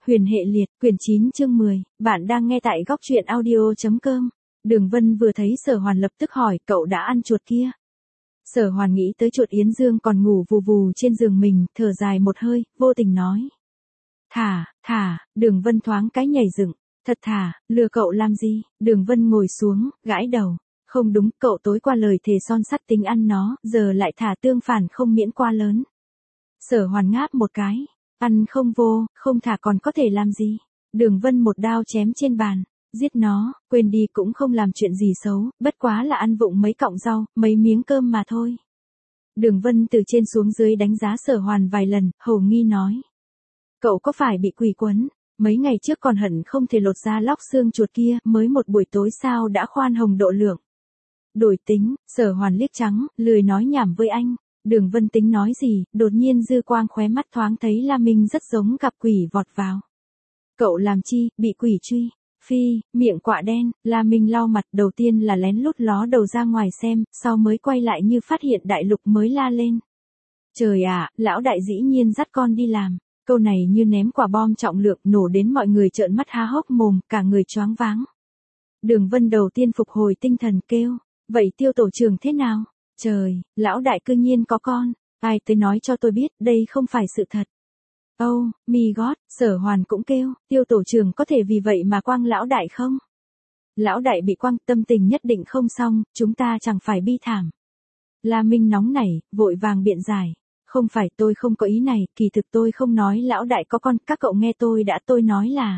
Huyền hệ liệt, quyển 9 chương 10, bạn đang nghe tại góc truyện audio.com. Đường Vân vừa thấy Sở Hoàn lập tức hỏi, cậu đã ăn chuột kia? Sở Hoàn nghĩ tới chuột Yến Dương còn ngủ vù vù trên giường mình, thở dài một hơi, vô tình nói. Thả, Đường Vân thoáng cái nhảy dựng, thật thả, lừa cậu làm gì? Đường Vân ngồi xuống, gãi đầu. Không đúng, cậu tối qua lời thề son sắt tính ăn nó, giờ lại thả tương phản không miễn qua lớn. Sở Hoàn ngáp một cái. Ăn không vô, không thả còn có thể làm gì? Đường Vân một đao chém trên bàn. Giết nó, quên đi cũng không làm chuyện gì xấu, bất quá là ăn vụng mấy cọng rau, mấy miếng cơm mà thôi. Đường Vân từ trên xuống dưới đánh giá Sở Hoàn vài lần, hầu nghi nói. Cậu có phải bị quỷ quấn? Mấy ngày trước còn hận không thể lột ra lóc xương chuột kia, mới một buổi tối sao đã khoan hồng độ lượng. Đổi tính, Sở Hoàn liếc trắng, lười nói nhảm với anh. Đường Vân tính nói gì, đột nhiên dư quang khóe mắt thoáng thấy La Minh rất giống gặp quỷ vọt vào. Cậu làm chi, bị quỷ truy? Phi, miệng quạ đen, La Minh lau mặt, đầu tiên là lén lút ló đầu ra ngoài xem, sau mới quay lại như phát hiện đại lục mới la lên. Trời ạ, lão đại dĩ nhiên dắt con đi làm. Câu này như ném quả bom trọng lượng nổ đến mọi người trợn mắt há hốc mồm, cả người choáng váng. Đường Vân đầu tiên phục hồi tinh thần kêu, vậy Tiêu tổ trưởng thế nào? Trời, lão đại cư nhiên có con, ai tới nói cho tôi biết, đây không phải sự thật. Oh, my God, Sở Hoàn cũng kêu, Tiêu tổ trưởng có thể vì vậy mà quăng lão đại không? Lão đại bị quăng, tâm tình nhất định không xong, chúng ta chẳng phải bi thảm. La Minh nóng nảy, vội vàng biện giải. Không phải, tôi không có ý này, kỳ thực tôi không nói lão đại có con, các cậu nghe tôi nói là.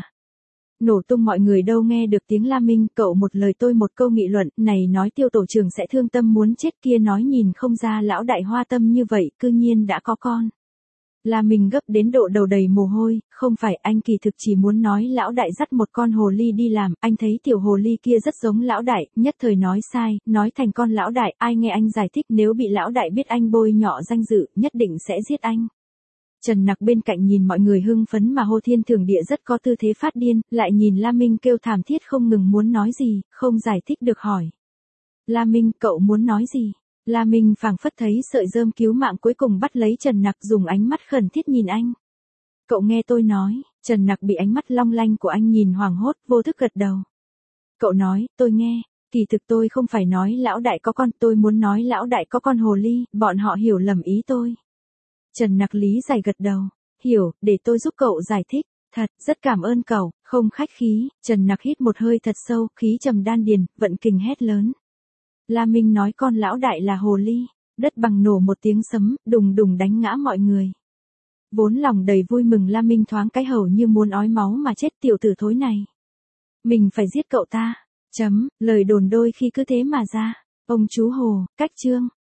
Nổ tung mọi người đâu nghe được tiếng La Minh, cậu một lời tôi một câu nghị luận, này nói Tiêu tổ trưởng sẽ thương tâm muốn chết, kia nói nhìn không ra lão đại hoa tâm như vậy, cư nhiên đã có con. La Minh gấp đến độ đầu đầy mồ hôi, không phải, anh kỳ thực chỉ muốn nói lão đại dắt một con hồ ly đi làm, anh thấy tiểu hồ ly kia rất giống lão đại, nhất thời nói sai, nói thành con lão đại, ai nghe anh giải thích, nếu bị lão đại biết anh bôi nhọ danh dự, nhất định sẽ giết anh. Trần Nặc bên cạnh nhìn mọi người hưng phấn mà hô thiên thưởng địa rất có tư thế phát điên, lại nhìn La Minh kêu thảm thiết không ngừng muốn nói gì, không giải thích được hỏi. La Minh, cậu muốn nói gì? La Minh phảng phất thấy sợi rơm cứu mạng cuối cùng bắt lấy Trần Nặc dùng ánh mắt khẩn thiết nhìn anh. Cậu nghe tôi nói, Trần Nặc bị ánh mắt long lanh của anh nhìn hoảng hốt, vô thức gật đầu. Cậu nói, tôi nghe, kỳ thực tôi không phải nói lão đại có con, tôi muốn nói lão đại có con hồ ly, bọn họ hiểu lầm ý tôi. Trần Nặc lý giải gật đầu, hiểu, để tôi giúp cậu giải thích, thật, rất cảm ơn cậu, không khách khí, Trần Nặc hít một hơi thật sâu, khí trầm đan điền, vận kình hét lớn. La Minh nói con lão đại là hồ ly, đất bằng nổ một tiếng sấm, đùng đùng đánh ngã mọi người. Vốn lòng đầy vui mừng La Minh thoáng cái hầu như muốn ói máu mà chết tiểu tử thối này. Mình phải giết cậu ta, lời đồn đôi khi cứ thế mà ra, ông chú hồ, cách chương.